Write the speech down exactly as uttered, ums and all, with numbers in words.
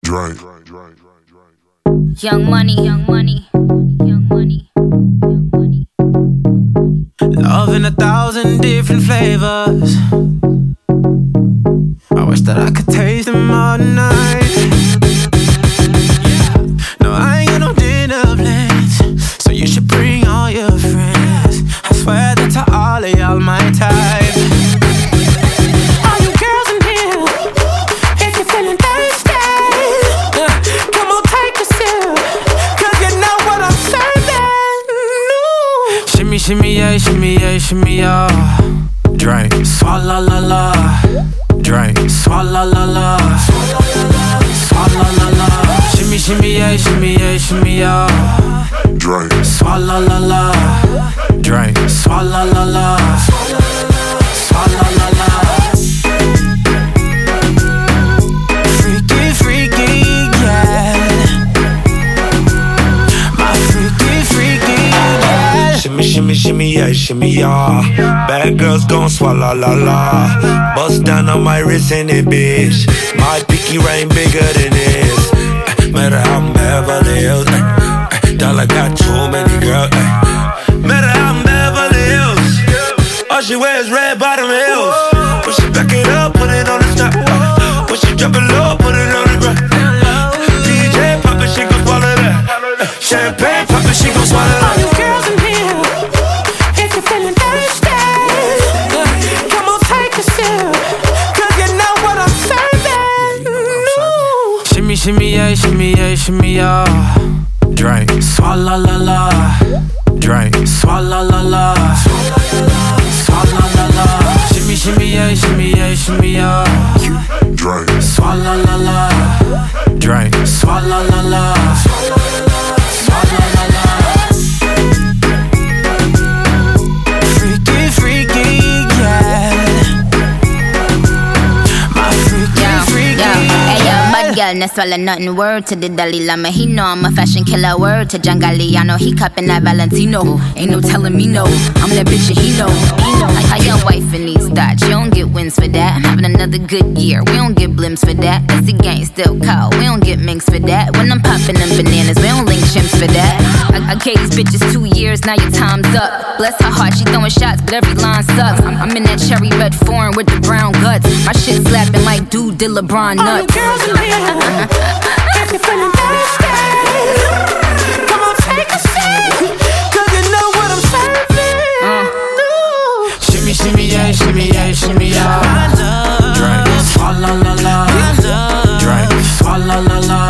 Drink. Young money, young money, young money, young money. Love in a thousand different flavors. I wish that I could taste them all night. No, I ain't got no dinner plans, so you should bring all your friends. I swear that to all of y'all my type. All you girls in here, if you're feeling thirsty, uh, come on take a sip, cause you know what I'm serving. No. Shimmy, shimmy, yeah, shimmy, yeah, shimmy, yeah. Drink, swalla la la. Drink, swalla la la. Swalla la la. Shimmy, shimmy, yeah, shimmy, yeah, shimmy, yeah. Drink. Swalla la la. Drink, swalla la la. Swalla la la. Freaky, freaky, yeah. My freaky, freaky, yeah. Shimmy, shimmy, shimmy, yeah, shimmy, yeah. Bad girls gon' swallow la la. Bust down on my wrist in it, bitch. My pinky ring bigger than this. Uh, matter how I'm Beverly Hills. Uh, uh, dollar got too many girls. Uh, matter how I'm Beverly Hills. All she wears red bottom heels. When she back it up, put it on the top. Uh, when she drop it low, put it on the ground. D J pop it, she gon' swallow that. Uh, champagne pop it, she gon' swallow that. All you girls in here, if you're feeling thirsty, uh, come on take a sip, cause you know what I'm serving. No. Shimmy, shimmy, yeah, shimmy, yeah, shimmy, yeah. Drink, swalla la la. Drink, swalla la la. Swalla la la. Shimmy, shimmy, yeah, shimmy, yeah, shimmy, yeah. Drink. Swalla la la. Drink, swalla la la. Swalla la la. Freaky, freaky, yeah. My freaky, Yo, freaky, yo, hey yo, yeah. bad girl, no swallow nothing. Word to the Dalai Lama, he know I'm a fashion killer. Word to John Galliano, he cupping that Valentino. Ain't no telling me no, I'm that bitch and he know. He know. Like how your wife in these thoughts, you don't get wins for that. I'm having another good year, we don't get blimps for that. Cause the gang still cold, we don't get minks for that. When I'm popping them bananas, we don't link chimps for that. I, I gave these bitches two years, now your time's up. Bless her heart, she throwing shots, but every line sucks. I'm, I'm in that cherry red foreign with the brown guts. My shit slapping like dude did LeBron nuts. All you girls in here, if you're feeling thirsty, come on take a sip, cause you know what I'm serving. Uh. No. Shimmy, shimmy, yeah, shimmy, yeah, shimmy, yeah. Drink, swalla la la. Drink, swalla la la.